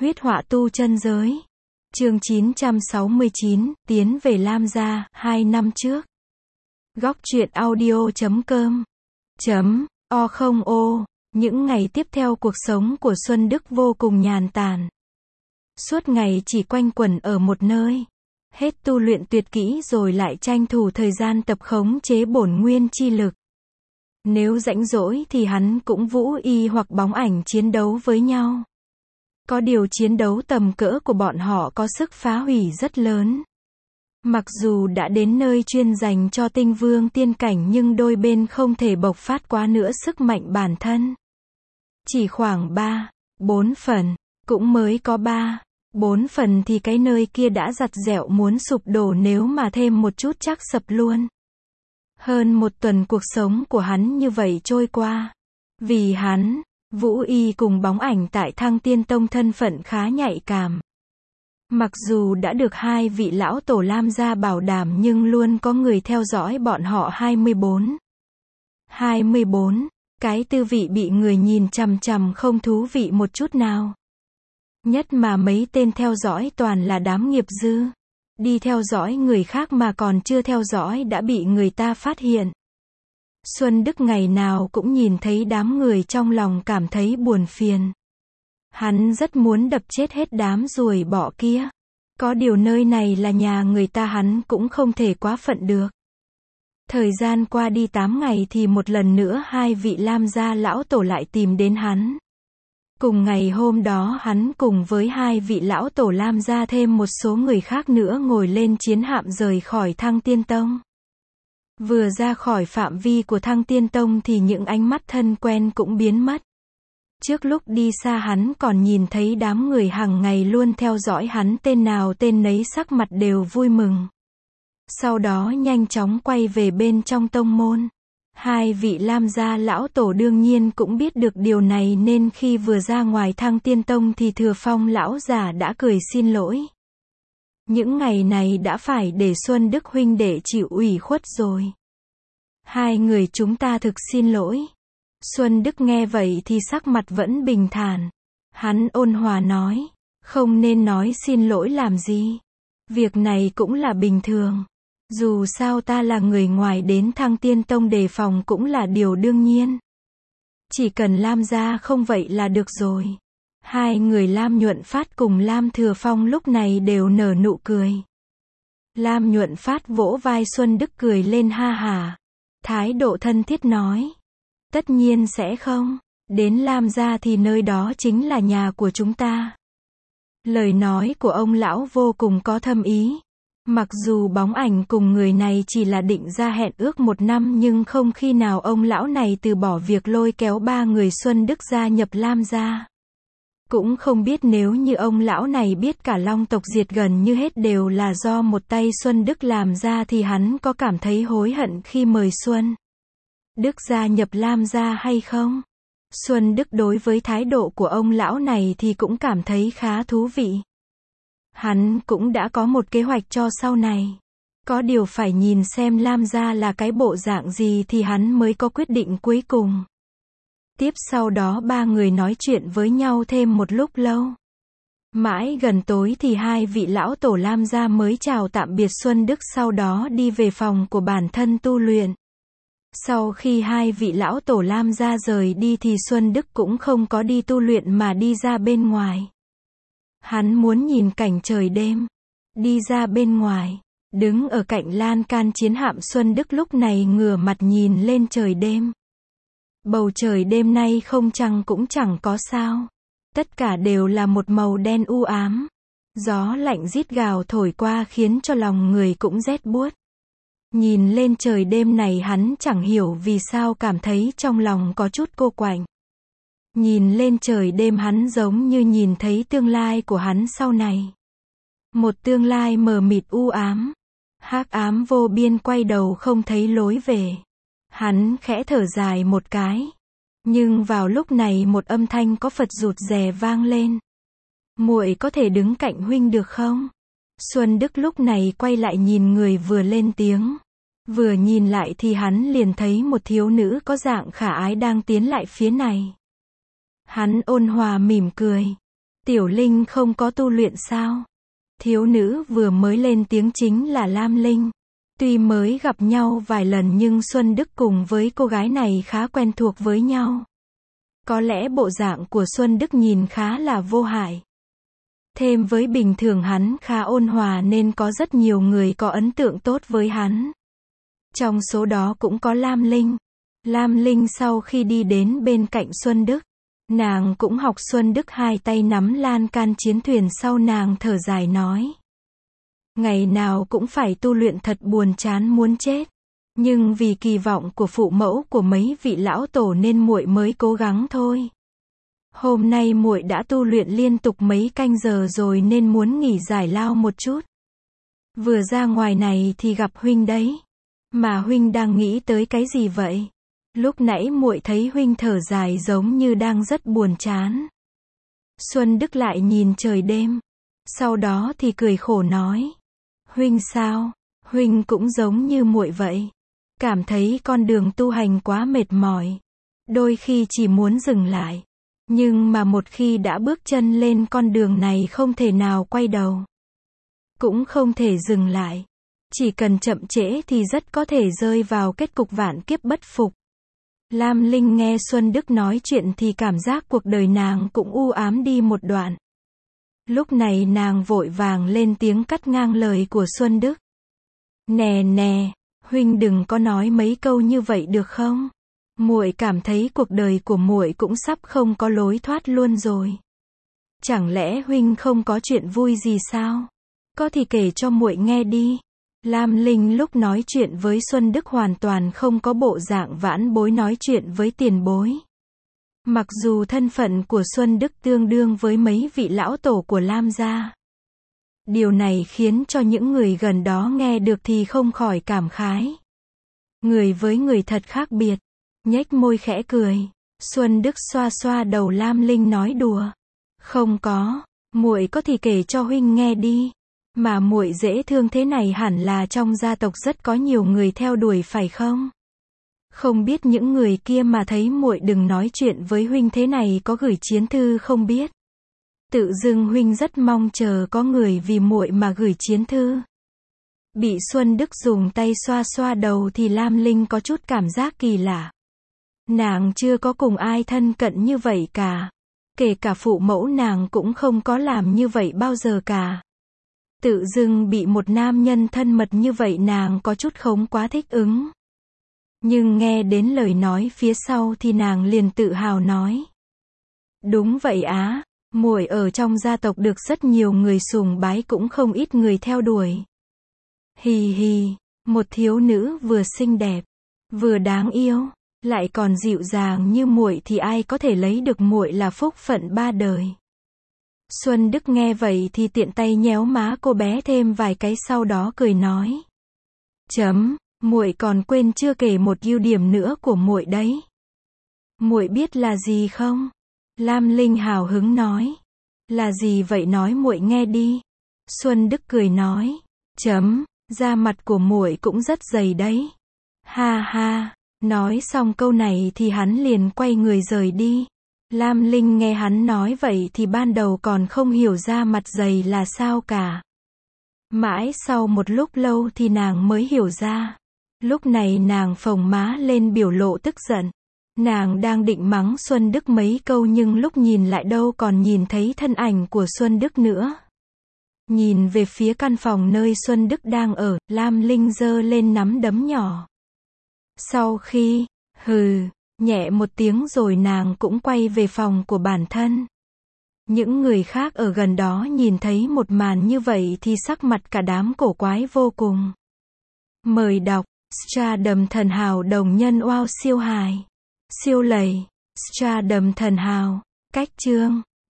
Huyết họa tu chân giới. Chương 969, tiến về Lam gia, 2 năm trước. Góc truyện audio.com O. Những ngày tiếp theo cuộc sống của Xuân Đức vô cùng nhàn tản. Suốt ngày chỉ quanh quẩn ở một nơi. Hết tu luyện tuyệt kỹ rồi lại tranh thủ thời gian tập khống chế bổn nguyên chi lực. Nếu rảnh rỗi thì hắn cũng vũ y hoặc bóng ảnh chiến đấu với nhau. Có điều chiến đấu tầm cỡ của bọn họ có sức phá hủy rất lớn. Mặc dù đã đến nơi chuyên dành cho tinh vương tiên cảnh nhưng đôi bên không thể bộc phát quá nữa sức mạnh bản thân. Chỉ khoảng 3-4 phần, cũng mới có 3-4 phần thì cái nơi kia đã giặt dẹo muốn sụp đổ, nếu mà thêm một chút chắc sập luôn. Hơn một tuần cuộc sống của hắn như vậy trôi qua. Vì hắn, Vũ Y cùng bóng ảnh tại Thăng Tiên Tông thân phận khá nhạy cảm. Mặc dù đã được hai vị lão tổ Lam gia bảo đảm nhưng luôn có người theo dõi bọn họ 24. Cái tư vị bị người nhìn chằm chằm không thú vị một chút nào. Nhất mà mấy tên theo dõi toàn là đám nghiệp dư. Đi theo dõi người khác mà còn chưa theo dõi đã bị người ta phát hiện. Xuân Đức ngày nào cũng nhìn thấy đám người trong lòng cảm thấy buồn phiền. Hắn rất muốn đập chết hết đám ruồi bọ kia. Có điều nơi này là nhà người ta, hắn cũng không thể quá phận được. Thời gian qua đi 8 ngày thì một lần nữa hai vị Lam gia lão tổ lại tìm đến hắn. Cùng ngày hôm đó hắn cùng với hai vị lão tổ Lam gia thêm một số người khác nữa ngồi lên chiến hạm rời khỏi Thăng Tiên Tông. Vừa ra khỏi phạm vi của Thăng Tiên Tông thì những ánh mắt thân quen cũng biến mất. Trước lúc đi xa hắn còn nhìn thấy đám người hàng ngày luôn theo dõi hắn, tên nào tên nấy sắc mặt đều vui mừng. Sau đó nhanh chóng quay về bên trong tông môn. Hai vị Lam gia lão tổ đương nhiên cũng biết được điều này nên khi vừa ra ngoài Thăng Tiên Tông thì Thừa Phong lão già đã cười xin lỗi. Những ngày này đã phải để Xuân Đức huynh đệ chịu ủy khuất rồi. Hai người chúng ta thực xin lỗi. Xuân Đức nghe vậy thì sắc mặt vẫn bình thản. Hắn ôn hòa nói, không nên nói xin lỗi làm gì. Việc này cũng là bình thường. Dù sao ta là người ngoài đến Thăng Tiên Tông đề phòng cũng là điều đương nhiên. Chỉ cần Lam gia không vậy là được rồi. Hai người Lam Nhuận Phát cùng Lam Thừa Phong lúc này đều nở nụ cười. Lam Nhuận Phát vỗ vai Xuân Đức cười lên ha hả. Thái độ thân thiết nói. Tất nhiên sẽ không. Đến Lam gia thì nơi đó chính là nhà của chúng ta. Lời nói của ông lão vô cùng có thâm ý. Mặc dù bóng ảnh cùng người này chỉ là định ra hẹn ước 1 năm nhưng không khi nào ông lão này từ bỏ việc lôi kéo 3 người Xuân Đức gia nhập Lam gia. Cũng không biết nếu như ông lão này biết cả Long tộc diệt gần như hết đều là do một tay Xuân Đức làm ra thì hắn có cảm thấy hối hận khi mời Xuân Đức gia nhập Lam gia hay không? Xuân Đức đối với thái độ của ông lão này thì cũng cảm thấy khá thú vị. Hắn cũng đã có một kế hoạch cho sau này. Có điều phải nhìn xem Lam gia là cái bộ dạng gì thì hắn mới có quyết định cuối cùng. Tiếp sau đó 3 người nói chuyện với nhau thêm một lúc lâu. Mãi gần tối thì hai vị lão tổ Lam gia mới chào tạm biệt Xuân Đức, sau đó đi về phòng của bản thân tu luyện. Sau khi hai vị lão tổ Lam gia rời đi thì Xuân Đức cũng không có đi tu luyện mà đi ra bên ngoài. Hắn muốn nhìn cảnh trời đêm. Đi ra bên ngoài, đứng ở cạnh lan can chiến hạm, Xuân Đức lúc này ngửa mặt nhìn lên trời đêm. Bầu trời đêm nay không trăng cũng chẳng có sao. Tất cả đều là một màu đen u ám. Gió lạnh rít gào thổi qua khiến cho lòng người cũng rét buốt. Nhìn lên trời đêm này hắn chẳng hiểu vì sao cảm thấy trong lòng có chút cô quạnh. Nhìn lên trời đêm hắn giống như nhìn thấy tương lai của hắn sau này. Một tương lai mờ mịt u ám. Hắc ám vô biên, quay đầu không thấy lối về. Hắn khẽ thở dài một cái. Nhưng vào lúc này một âm thanh có phật rụt rè vang lên. Muội có thể đứng cạnh huynh được không? Xuân Đức lúc này quay lại nhìn người vừa lên tiếng. Vừa nhìn lại thì hắn liền thấy một thiếu nữ có dạng khả ái đang tiến lại phía này. Hắn ôn hòa mỉm cười. Tiểu Linh không có tu luyện sao? Thiếu nữ vừa mới lên tiếng chính là Lam Linh. Tuy mới gặp nhau vài lần nhưng Xuân Đức cùng với cô gái này khá quen thuộc với nhau. Có lẽ bộ dạng của Xuân Đức nhìn khá là vô hại. Thêm với bình thường hắn khá ôn hòa nên có rất nhiều người có ấn tượng tốt với hắn. Trong số đó cũng có Lam Linh. Lam Linh sau khi đi đến bên cạnh Xuân Đức, nàng cũng học Xuân Đức hai tay nắm lan can chiến thuyền, sau nàng thở dài nói. Ngày nào cũng phải tu luyện thật buồn chán muốn chết. Nhưng vì kỳ vọng của phụ mẫu của mấy vị lão tổ nên muội mới cố gắng thôi. Hôm nay muội đã tu luyện liên tục mấy canh giờ rồi nên muốn nghỉ giải lao một chút. Vừa ra ngoài này thì gặp huynh đấy. Mà huynh đang nghĩ tới cái gì vậy? Lúc nãy muội thấy huynh thở dài giống như đang rất buồn chán. Xuân Đức lại nhìn trời đêm. Sau đó thì cười khổ nói. Huynh sao? Huynh cũng giống như muội vậy. Cảm thấy con đường tu hành quá mệt mỏi. Đôi khi chỉ muốn dừng lại. Nhưng mà một khi đã bước chân lên con đường này không thể nào quay đầu. Cũng không thể dừng lại. Chỉ cần chậm trễ thì rất có thể rơi vào kết cục vạn kiếp bất phục. Lam Linh nghe Xuân Đức nói chuyện thì cảm giác cuộc đời nàng cũng u ám đi một đoạn. Lúc này nàng vội vàng lên tiếng cắt ngang lời của Xuân Đức. Nè nè, huynh đừng có nói mấy câu như vậy được không? Muội cảm thấy cuộc đời của muội cũng sắp không có lối thoát luôn rồi. Chẳng lẽ huynh không có chuyện vui gì sao? Có thì kể cho muội nghe đi. Lam Linh lúc nói chuyện với Xuân Đức hoàn toàn không có bộ dạng vãn bối nói chuyện với tiền bối. Mặc dù thân phận của Xuân Đức tương đương với mấy vị lão tổ của Lam gia. Điều này khiến cho những người gần đó nghe được thì không khỏi cảm khái. Người với người thật khác biệt. Nhếch môi khẽ cười. Xuân Đức xoa xoa đầu Lam Linh nói đùa. Không có, muội có thì kể cho huynh nghe đi. Mà muội dễ thương thế này hẳn là trong gia tộc rất có nhiều người theo đuổi phải không? Không biết những người kia mà thấy muội đừng nói chuyện với huynh thế này có gửi chiến thư không biết. Tự dưng huynh rất mong chờ có người vì muội mà gửi chiến thư. Bị Xuân Đức dùng tay xoa xoa đầu thì Lam Linh có chút cảm giác kỳ lạ. Nàng chưa có cùng ai thân cận như vậy cả. Kể cả phụ mẫu nàng cũng không có làm như vậy bao giờ cả. Tự dưng bị một nam nhân thân mật như vậy nàng có chút không quá thích ứng. Nhưng nghe đến lời nói phía sau thì nàng liền tự hào nói. Đúng vậy á, muội ở trong gia tộc được rất nhiều người sùng bái cũng không ít người theo đuổi. Hì hì, một thiếu nữ vừa xinh đẹp, vừa đáng yêu, lại còn dịu dàng như muội thì ai có thể lấy được muội là phúc phận ba đời. Xuân Đức nghe vậy thì tiện tay nhéo má cô bé thêm vài cái sau đó cười nói. Muội còn quên chưa kể một ưu điểm nữa của muội đấy. Muội biết là gì không? Lam Linh hào hứng nói. Là gì vậy nói muội nghe đi. Xuân Đức cười nói. Da mặt của muội cũng rất dày đấy. Ha ha, nói xong câu này thì hắn liền quay người rời đi. Lam Linh nghe hắn nói vậy thì ban đầu còn không hiểu da mặt dày là sao cả. Mãi sau một lúc lâu thì nàng mới hiểu ra. Lúc này nàng phồng má lên biểu lộ tức giận. Nàng đang định mắng Xuân Đức mấy câu nhưng lúc nhìn lại đâu còn nhìn thấy thân ảnh của Xuân Đức nữa. Nhìn về phía căn phòng nơi Xuân Đức đang ở, Lam Linh giơ lên nắm đấm nhỏ. Sau khi, nhẹ một tiếng rồi nàng cũng quay về phòng của bản thân. Những người khác ở gần đó nhìn thấy một màn như vậy thì sắc mặt cả đám cổ quái vô cùng. Mời đọc, Stardom thần hào đồng nhân wow siêu hài. Siêu lầy, Stardom thần hào, cách chương.